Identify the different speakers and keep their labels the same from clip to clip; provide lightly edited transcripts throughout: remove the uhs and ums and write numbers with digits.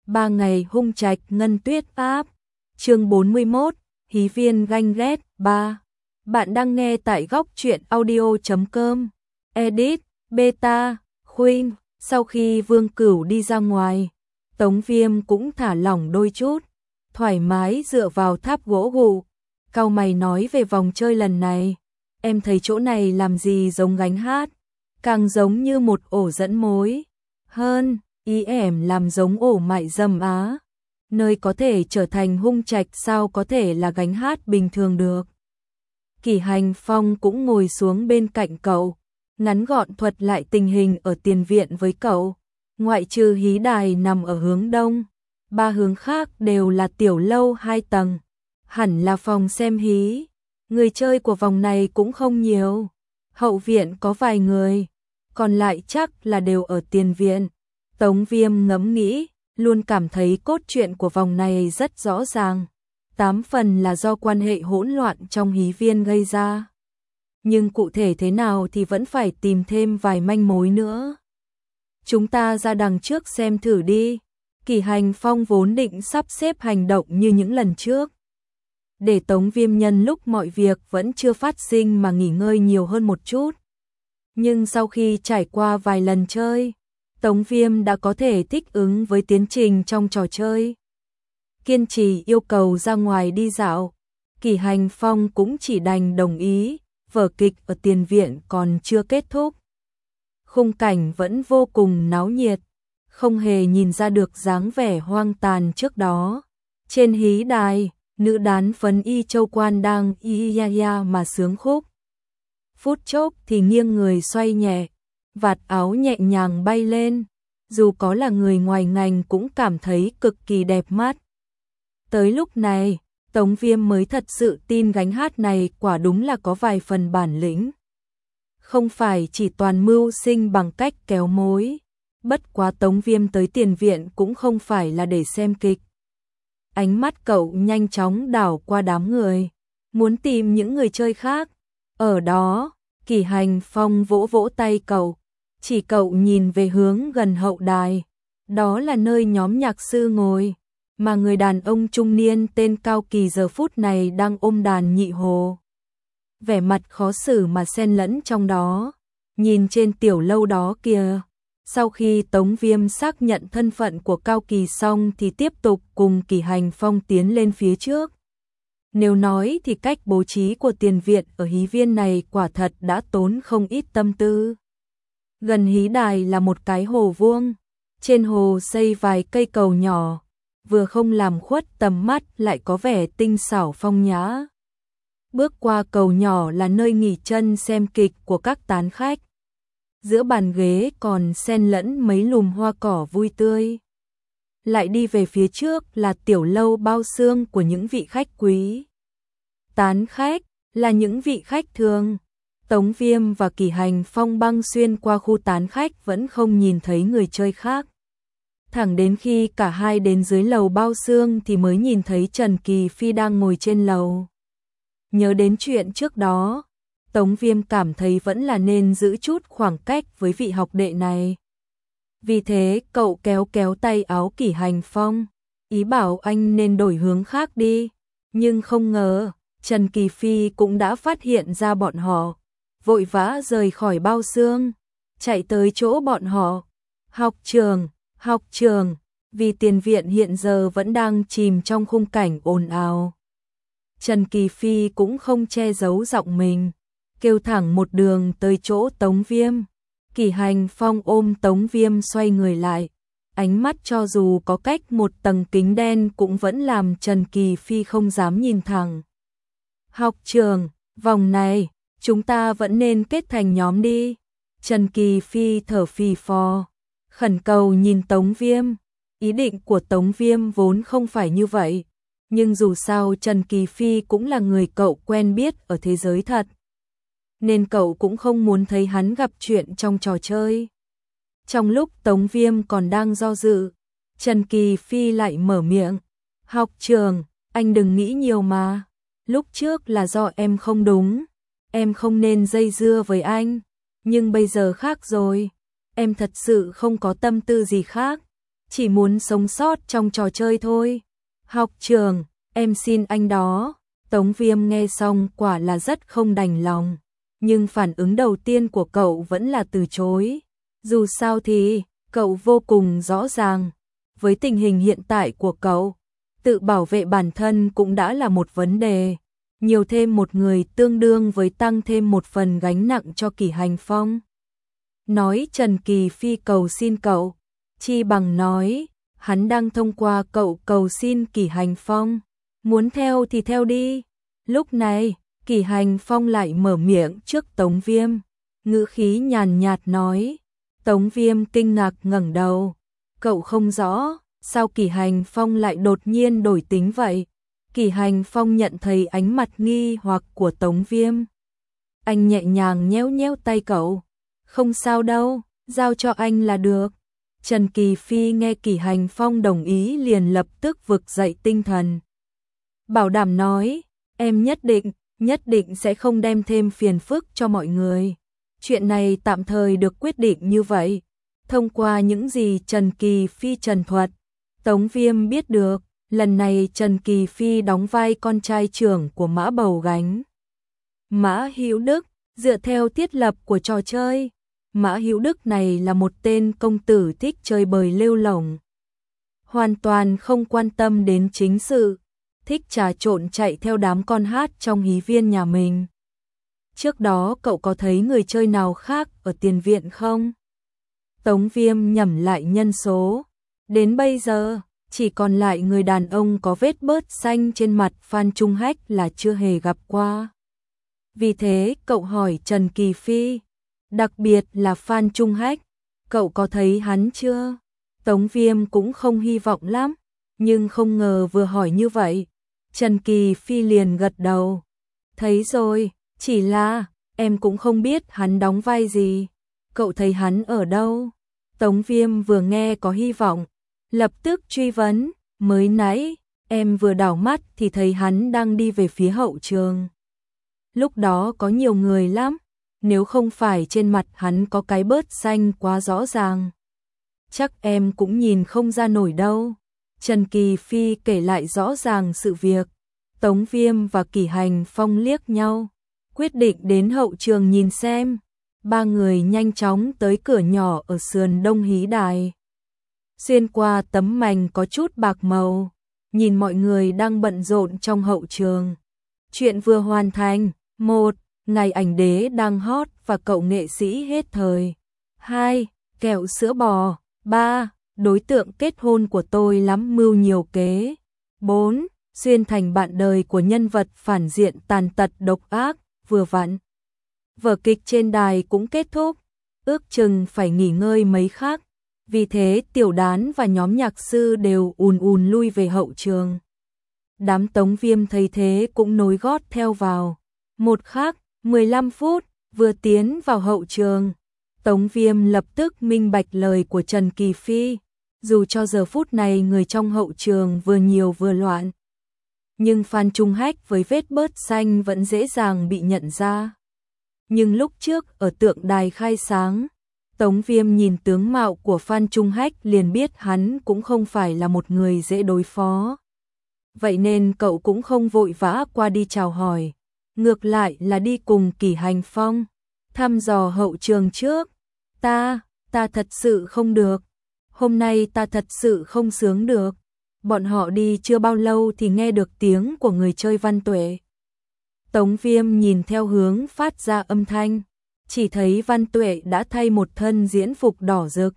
Speaker 1: 3 ngày hung trạch ngân tuyết áp. Chương 41, Hí viên ganh ghét 3. Bạn đang nghe tại góc truyện audio.com. Edit, Beta, Khuynh. Sau khi Vương Cửu đi ra ngoài, Tống Viêm cũng thả lỏng đôi chút, thoải mái dựa vào tháp gỗ gù. Cau mày nói về vòng chơi lần này, em thấy chỗ này làm gì giống gánh hát, càng giống như một ổ dẫn mối. Hơn, ý em làm giống ổ mại dâm á. Nơi có thể trở thành hung trạch sao có thể là gánh hát bình thường được. Kỷ Hành Phong cũng ngồi xuống bên cạnh cậu, ngắn gọn thuật lại tình hình ở tiền viện với cậu. Ngoại trừ hí đài nằm ở hướng đông, 3 hướng khác đều là tiểu lâu 2 tầng, hẳn là phòng xem hí. Người chơi của vòng này cũng không nhiều, hậu viện có vài người, còn lại chắc là đều ở tiền viện. Tống Viêm ngẫm nghĩ, luôn cảm thấy cốt truyện của vòng này rất rõ ràng, 8 phần là do quan hệ hỗn loạn trong hí viên gây ra. Nhưng cụ thể thế nào thì vẫn phải tìm thêm vài manh mối nữa. Chúng ta ra đằng trước xem thử đi. Kỷ Hành Phong vốn định sắp xếp hành động như những lần trước, để Tống Viêm nhân lúc mọi việc vẫn chưa phát sinh mà nghỉ ngơi nhiều hơn một chút. Nhưng sau khi trải qua vài lần chơi, Tống Viêm đã có thể thích ứng với tiến trình trong trò chơi. Kiên trì yêu cầu ra ngoài đi dạo, Kỷ Hành Phong cũng chỉ đành đồng ý, vở kịch ở tiền viện còn chưa kết thúc. Khung cảnh vẫn vô cùng náo nhiệt, không hề nhìn ra được dáng vẻ hoang tàn trước đó. Trên hí đài, nữ đán phấn y châu quan đang y ya ya mà sướng khúc. Phút chốc thì nghiêng người xoay nhẹ, vạt áo nhẹ nhàng bay lên, dù có là người ngoài ngành cũng cảm thấy cực kỳ đẹp mắt. Tới lúc này, Tống Viêm mới thật sự tin gánh hát này quả đúng là có vài phần bản lĩnh. Không phải chỉ toàn mưu sinh bằng cách kéo mối. Bất quá Tống Viêm tới tiền viện cũng không phải là để xem kịch. Ánh mắt cậu nhanh chóng đảo qua đám người, muốn tìm những người chơi khác. Ở đó, Kỷ Hành Phong vỗ vỗ tay cậu, chỉ cậu nhìn về hướng gần hậu đài. Đó là nơi nhóm nhạc sư ngồi, mà người đàn ông trung niên tên Cao Kỳ giờ phút này đang ôm đàn nhị hồ. Vẻ mặt khó xử mà xen lẫn trong đó, nhìn trên tiểu lâu đó kìa. Sau khi Tống Viêm xác nhận thân phận của Cao Kỳ xong thì tiếp tục cùng Kỷ Hành Phong tiến lên phía trước. Nếu nói thì cách bố trí của tiền viện ở hí viên này quả thật đã tốn không ít tâm tư. Gần hí đài là một cái hồ vuông, trên hồ xây vài cây cầu nhỏ, vừa không làm khuất tầm mắt lại có vẻ tinh xảo phong nhã. Bước qua cầu nhỏ là nơi nghỉ chân xem kịch của các tán khách. Giữa bàn ghế còn xen lẫn mấy lùm hoa cỏ vui tươi. Lại đi về phía trước là tiểu lâu bao xương của những vị khách quý. Tán khách là những vị khách thường. Tống Viêm và Kỷ Hành Phong băng xuyên qua khu tán khách vẫn không nhìn thấy người chơi khác. Thẳng đến khi cả hai đến dưới lầu bao xương thì mới nhìn thấy Trần Kỳ Phi đang ngồi trên lầu. Nhớ đến chuyện trước đó, Tống Viêm cảm thấy vẫn là nên giữ chút khoảng cách với vị học đệ này. Vì thế cậu kéo kéo tay áo Kỷ Hành Phong, ý bảo anh nên đổi hướng khác đi. Nhưng không ngờ, Trần Kỳ Phi cũng đã phát hiện ra bọn họ, vội vã rời khỏi bao xương, chạy tới chỗ bọn họ. Học trường, vì tiền viện hiện giờ vẫn đang chìm trong khung cảnh ồn ào. Trần Kỳ Phi cũng không che giấu giọng mình, kêu thẳng một đường tới chỗ Tống Viêm. Kỷ Hành Phong ôm Tống Viêm xoay người lại, ánh mắt cho dù có cách một tầng kính đen cũng vẫn làm Trần Kỳ Phi không dám nhìn thẳng. Học trường, vòng này, chúng ta vẫn nên kết thành nhóm đi. Trần Kỳ Phi thở phì phò, khẩn cầu nhìn Tống Viêm. Ý định của Tống Viêm vốn không phải như vậy, nhưng dù sao Trần Kỳ Phi cũng là người cậu quen biết ở thế giới thật, nên cậu cũng không muốn thấy hắn gặp chuyện trong trò chơi. Trong lúc Tống Viêm còn đang do dự, Trần Kỳ Phi lại mở miệng. Học trường, anh đừng nghĩ nhiều mà. Lúc trước là do em không đúng, em không nên dây dưa với anh. Nhưng bây giờ khác rồi, em thật sự không có tâm tư gì khác. chỉ muốn sống sót trong trò chơi thôi. Học trường, em xin anh đó. Tống Viêm nghe xong quả là rất không đành lòng, nhưng phản ứng đầu tiên của cậu vẫn là từ chối. Dù sao thì, cậu vô cùng rõ ràng, với tình hình hiện tại của cậu, tự bảo vệ bản thân cũng đã là một vấn đề. Nhiều thêm một người tương đương với tăng thêm một phần gánh nặng cho Kỷ Hành Phong. Nói Trần Kỳ Phi cầu xin cậu, chi bằng nói, hắn đang thông qua cậu cầu xin Kỷ Hành Phong. Muốn theo thì theo đi. Lúc này, Kỷ Hành Phong lại mở miệng trước Tống Viêm, ngữ khí nhàn nhạt nói. Tống Viêm kinh ngạc ngẩng đầu. Cậu không rõ, sao Kỷ Hành Phong lại đột nhiên đổi tính vậy? Kỷ Hành Phong nhận thấy ánh mặt nghi hoặc của Tống Viêm. Anh nhẹ nhàng nhéo nhéo tay cậu. Không sao đâu, giao cho anh là được. Trần Kỳ Phi nghe Kỷ Hành Phong đồng ý liền lập tức vực dậy tinh thần. Bảo đảm nói, em nhất định sẽ không đem thêm phiền phức cho mọi người. Chuyện này tạm thời được quyết định như vậy. Thông qua những gì Trần Kỳ Phi trần thuật, Tống Viêm biết được, lần này Trần Kỳ Phi đóng vai con trai trưởng của Mã Bầu Gánh. Mã Hữu Đức, dựa theo thiết lập của trò chơi, Mã Hữu Đức này là một tên công tử thích chơi bời lêu lổng. Hoàn toàn không quan tâm đến chính sự, thích trà trộn chạy theo đám con hát trong hí viên nhà mình. Trước đó cậu có thấy người chơi nào khác ở tiền viện không? Tống Viêm nhẩm lại nhân số. Đến bây giờ, chỉ còn lại người đàn ông có vết bớt xanh trên mặt Phan Trung Hách là chưa hề gặp qua. Vì thế cậu hỏi Trần Kỳ Phi, đặc biệt là Phan Trung Hách, cậu có thấy hắn chưa? Tống Viêm cũng không hy vọng lắm, nhưng không ngờ vừa hỏi như vậy, Trần Kỳ Phi liền gật đầu. Thấy rồi, chỉ là em cũng không biết hắn đóng vai gì. Cậu thấy hắn ở đâu? Tống Viêm vừa nghe có hy vọng, lập tức truy vấn, mới nãy em vừa đảo mắt thì thấy hắn đang đi về phía hậu trường. Lúc đó có nhiều người lắm, nếu không phải trên mặt hắn có cái bớt xanh quá rõ ràng, chắc em cũng nhìn không ra nổi đâu. Trần Kỳ Phi kể lại rõ ràng sự việc. Tống Viêm và Kỷ Hành Phong liếc nhau, quyết định đến hậu trường nhìn xem. Ba người nhanh chóng tới cửa nhỏ ở sườn đông hí đài. Xuyên qua tấm mành có chút bạc màu, nhìn mọi người đang bận rộn trong hậu trường. Chuyện vừa hoàn thành. 1. Ngày ảnh đế đang hot và cậu nghệ sĩ hết thời. 2. Kẹo sữa bò. 3. Đối tượng kết hôn của tôi lắm mưu nhiều kế. 4. Xuyên thành bạn đời của nhân vật phản diện tàn tật độc ác, vừa vặn. Vở kịch trên đài cũng kết thúc, ước chừng phải nghỉ ngơi mấy khắc. Vì thế Tiểu Đán và nhóm nhạc sư đều ùn lui về hậu trường. Đám Tống Viêm thấy thế cũng nối gót theo vào. Một khắc, 15 phút, vừa tiến vào hậu trường, Tống Viêm lập tức minh bạch lời của Trần Kỳ Phi. Dù cho giờ phút này người trong hậu trường vừa nhiều vừa loạn, nhưng Phan Trung Hách với vết bớt xanh vẫn dễ dàng bị nhận ra. Nhưng lúc trước ở tượng đài khai sáng, Tống Viêm nhìn tướng mạo của Phan Trung Hách liền biết hắn cũng không phải là một người dễ đối phó. Vậy nên cậu cũng không vội vã qua đi chào hỏi, ngược lại là đi cùng Kỷ Hành Phong thăm dò hậu trường trước. Ta thật sự không được. Hôm nay ta thật sự không sướng được. Bọn họ đi chưa bao lâu thì nghe được tiếng của người chơi Văn Tuệ. Tống Viêm nhìn theo hướng phát ra âm thanh, chỉ thấy Văn Tuệ đã thay một thân diễn phục đỏ rực,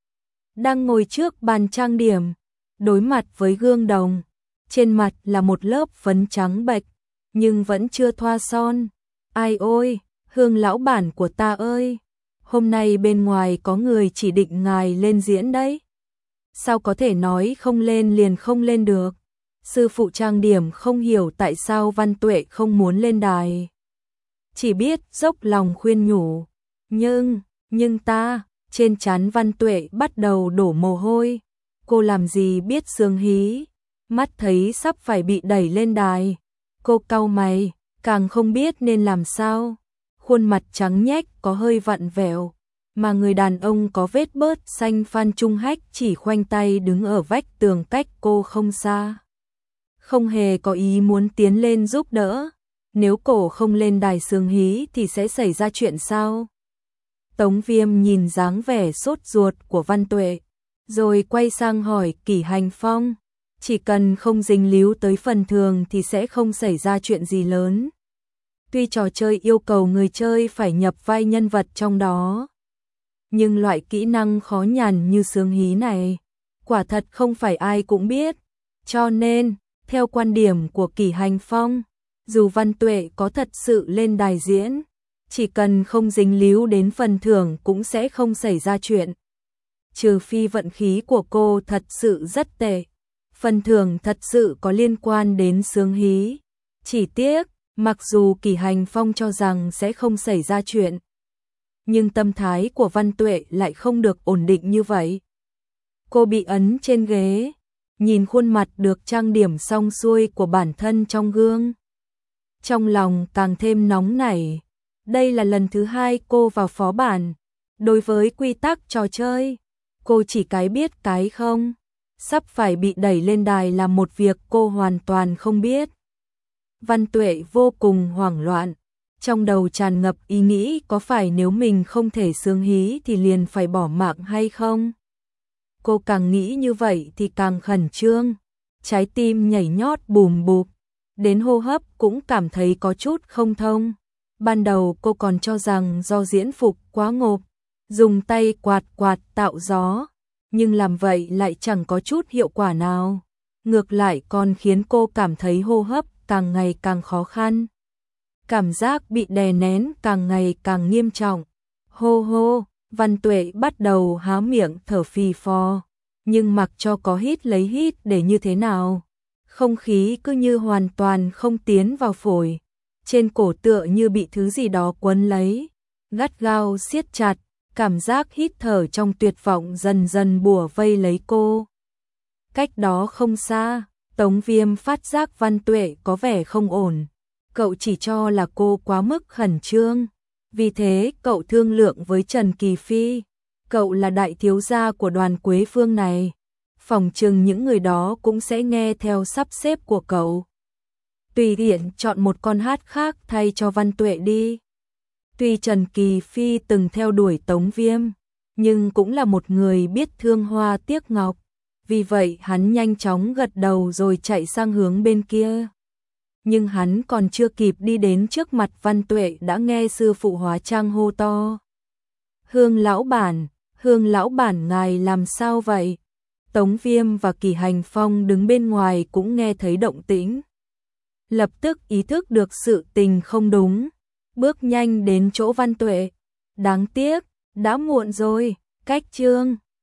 Speaker 1: đang ngồi trước bàn trang điểm, đối mặt với gương đồng. Trên mặt là một lớp phấn trắng bệch, nhưng vẫn chưa thoa son. Ai ôi, Hương lão bản của ta ơi, hôm nay bên ngoài có người chỉ định ngài lên diễn đấy. Sao có thể nói không lên liền không lên được? Sư phụ trang điểm không hiểu tại sao Văn Tuệ không muốn lên đài, chỉ biết dốc lòng khuyên nhủ. Nhưng ta, trên trán Văn Tuệ bắt đầu đổ mồ hôi. Cô làm gì biết sướng hí, mắt thấy sắp phải bị đẩy lên đài, cô cau mày, càng không biết nên làm sao. Khuôn mặt trắng nhếch có hơi vặn vẹo, mà người đàn ông có vết bớt xanh Phan Trung Hách chỉ khoanh tay đứng ở vách tường cách cô không xa. Không hề có ý muốn tiến lên giúp đỡ, nếu cổ không lên đài xướng hí thì sẽ xảy ra chuyện sao? Tống Viêm nhìn dáng vẻ sốt ruột của Văn Tuệ, rồi quay sang hỏi Kỷ Hành Phong, chỉ cần không dính líu tới phần thường thì sẽ không xảy ra chuyện gì lớn. Tuy trò chơi yêu cầu người chơi phải nhập vai nhân vật trong đó, nhưng loại kỹ năng khó nhằn như xướng hí này, quả thật không phải ai cũng biết. Cho nên, theo quan điểm của Kỷ Hành Phong, dù Văn Tuệ có thật sự lên đài diễn, chỉ cần không dính líu đến phần thưởng cũng sẽ không xảy ra chuyện. Trừ phi vận khí của cô thật sự rất tệ, phần thưởng thật sự có liên quan đến xướng hí. Chỉ tiếc, mặc dù Kỷ Hành Phong cho rằng sẽ không xảy ra chuyện, nhưng tâm thái của Văn Tuệ lại không được ổn định như vậy. Cô bị ấn trên ghế, nhìn khuôn mặt được trang điểm xong xuôi của bản thân trong gương. Trong lòng càng thêm nóng nảy, đây là lần thứ 2 cô vào phó bản. Đối với quy tắc trò chơi, cô chỉ cái biết cái không. Sắp phải bị đẩy lên đài là một việc cô hoàn toàn không biết. Văn Tuệ vô cùng hoảng loạn, trong đầu tràn ngập ý nghĩ có phải nếu mình không thể xướng hí thì liền phải bỏ mạng hay không. Cô càng nghĩ như vậy thì càng khẩn trương, trái tim nhảy nhót bùm bụp, đến hô hấp cũng cảm thấy có chút không thông. Ban đầu cô còn cho rằng do diễn phục quá ngộp, dùng tay quạt quạt tạo gió, nhưng làm vậy lại chẳng có chút hiệu quả nào. Ngược lại còn khiến cô cảm thấy hô hấp càng ngày càng khó khăn. Cảm giác bị đè nén càng ngày càng nghiêm trọng. Hô hô, Văn Tuệ bắt đầu há miệng thở phì phò, nhưng mặc cho có hít lấy hít để như thế nào, không khí cứ như hoàn toàn không tiến vào phổi. Trên cổ tựa như bị thứ gì đó quấn lấy, gắt gao siết chặt, cảm giác hít thở trong tuyệt vọng dần dần bủa vây lấy cô. Cách đó không xa, Tống Viêm phát giác Văn Tuệ có vẻ không ổn. Cậu chỉ cho là cô quá mức khẩn trương, vì thế cậu thương lượng với Trần Kỳ Phi. Cậu là đại thiếu gia của đoàn Quế Phương này, phỏng chừng những người đó cũng sẽ nghe theo sắp xếp của cậu. Tùy tiện chọn một con hát khác thay cho Văn Tuệ đi. Tuy Trần Kỳ Phi từng theo đuổi Tống Viêm, nhưng cũng là một người biết thương hoa tiếc ngọc, vì vậy hắn nhanh chóng gật đầu rồi chạy sang hướng bên kia. Nhưng hắn còn chưa kịp đi đến trước mặt Văn Tuệ đã nghe sư phụ hóa trang hô to. Hương lão bản ngài làm sao vậy? Tống Viêm và Kỷ Hành Phong đứng bên ngoài cũng nghe thấy động tĩnh. Lập tức ý thức được sự tình không đúng, bước nhanh đến chỗ Văn Tuệ. Đáng tiếc, đã muộn rồi, cách chương